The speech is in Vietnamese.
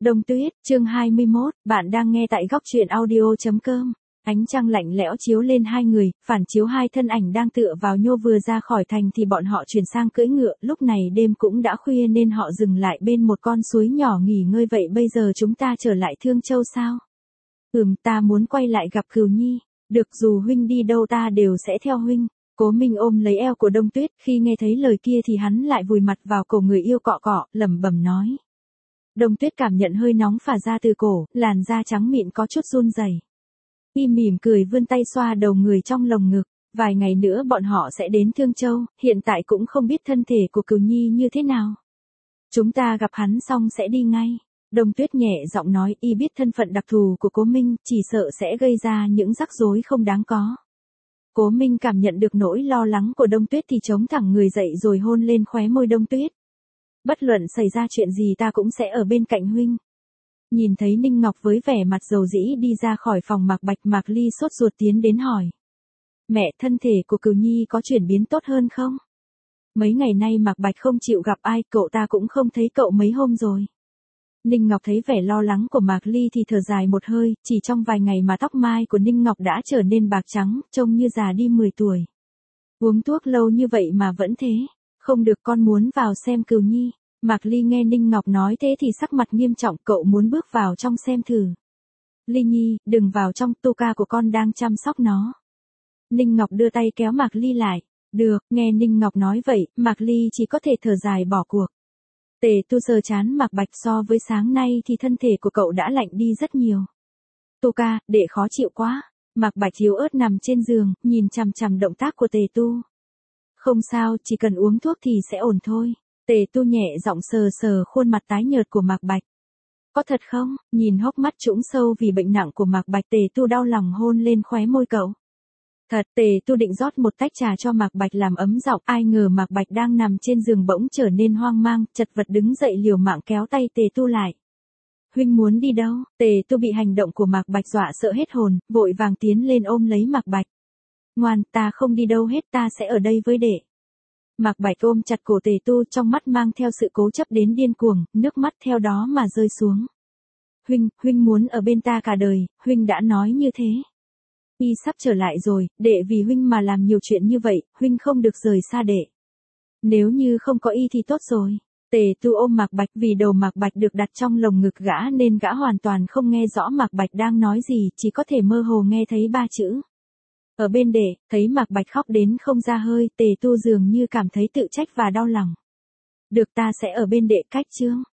Đông Tuyết, chương 21, bạn đang nghe tại góc truyện audio.com. Ánh trăng lạnh lẽo chiếu lên hai người, phản chiếu hai thân ảnh đang tựa vào nhau. Vừa ra khỏi thành thì bọn họ chuyển sang cưỡi ngựa, lúc này đêm cũng đã khuya nên họ dừng lại bên một con suối nhỏ nghỉ ngơi. Vậy bây giờ chúng ta trở lại Thương Châu sao? Ta muốn quay lại gặp Cửu Nhi. Được, dù huynh đi đâu ta đều sẽ theo huynh. Cố Minh ôm lấy eo của Đông Tuyết, khi nghe thấy lời kia thì hắn lại vùi mặt vào cổ người yêu cọ cọ, lẩm bẩm nói. Đông Tuyết cảm nhận hơi nóng phả ra từ cổ, làn da trắng mịn có chút run rẩy. Y mỉm cười vươn tay xoa đầu người trong lồng ngực. Vài ngày nữa bọn họ sẽ đến Thương Châu, hiện tại cũng không biết thân thể của Cửu Nhi như thế nào. Chúng ta gặp hắn xong sẽ đi ngay. Đông Tuyết nhẹ giọng nói, y biết thân phận đặc thù của Cố Minh, chỉ sợ sẽ gây ra những rắc rối không đáng có. Cố Minh cảm nhận được nỗi lo lắng của Đông Tuyết thì chống thẳng người dậy rồi hôn lên khóe môi Đông Tuyết. Bất luận xảy ra chuyện gì ta cũng sẽ ở bên cạnh huynh. Nhìn thấy Ninh Ngọc với vẻ mặt dầu dĩ đi ra khỏi phòng Mạc Bạch, Mạc Ly sốt ruột tiến đến hỏi. Mẹ, thân thể của Cửu Nhi có chuyển biến tốt hơn không? Mấy ngày nay Mạc Bạch không chịu gặp ai, cậu ta cũng không thấy cậu mấy hôm rồi. Ninh Ngọc thấy vẻ lo lắng của Mạc Ly thì thở dài một hơi, chỉ trong vài ngày mà tóc mai của Ninh Ngọc đã trở nên bạc trắng, trông như già đi 10 tuổi. Uống thuốc lâu như vậy mà vẫn thế. Không được, con muốn vào xem Cửu Nhi. Mạc Ly nghe Ninh Ngọc nói thế thì sắc mặt nghiêm trọng, cậu muốn bước vào trong xem thử. Ly Nhi, đừng vào trong, tu ca của con đang chăm sóc nó. Ninh Ngọc đưa tay kéo Mạc Ly lại. Được, nghe Ninh Ngọc nói vậy, Mạc Ly chỉ có thể thở dài bỏ cuộc. Tề Tu sờ chán Mạc Bạch, so với sáng nay thì thân thể của cậu đã lạnh đi rất nhiều. Tu ca, đệ khó chịu quá. Mạc Bạch yếu ớt nằm trên giường, nhìn chằm chằm động tác của Tề Tu. Không sao, chỉ cần uống thuốc thì sẽ ổn thôi. Tề Tu nhẹ giọng sờ sờ khuôn mặt tái nhợt của Mạc Bạch. Có thật không? Nhìn hốc mắt trũng sâu vì bệnh nặng của Mạc Bạch, Tề Tu đau lòng hôn lên khóe môi cậu. Thật. Tề Tu định rót một tách trà cho Mạc Bạch làm ấm giọng, ai ngờ Mạc Bạch đang nằm trên giường bỗng trở nên hoang mang, chật vật đứng dậy liều mạng kéo tay Tề Tu lại. Huynh muốn đi đâu? Tề Tu bị hành động của Mạc Bạch dọa sợ hết hồn, vội vàng tiến lên ôm lấy Mạc Bạch. Ngoan, ta không đi đâu hết, ta sẽ ở đây với đệ. Mạc Bạch ôm chặt cổ Tề Tu, trong mắt mang theo sự cố chấp đến điên cuồng, nước mắt theo đó mà rơi xuống. Huynh muốn ở bên ta cả đời, huynh đã nói như thế. Y sắp trở lại rồi, đệ vì huynh mà làm nhiều chuyện như vậy, huynh không được rời xa đệ. Nếu như không có y thì tốt rồi. Tề Tu ôm Mạc Bạch, vì đầu Mạc Bạch được đặt trong lồng ngực gã nên gã hoàn toàn không nghe rõ Mạc Bạch đang nói gì, chỉ có thể mơ hồ nghe thấy 3 chữ. Ở bên đệ, thấy Mạc Bạch khóc đến không ra hơi, Tề Tu dường như cảm thấy tự trách và đau lòng. Được, ta sẽ ở bên đệ. Cách chương.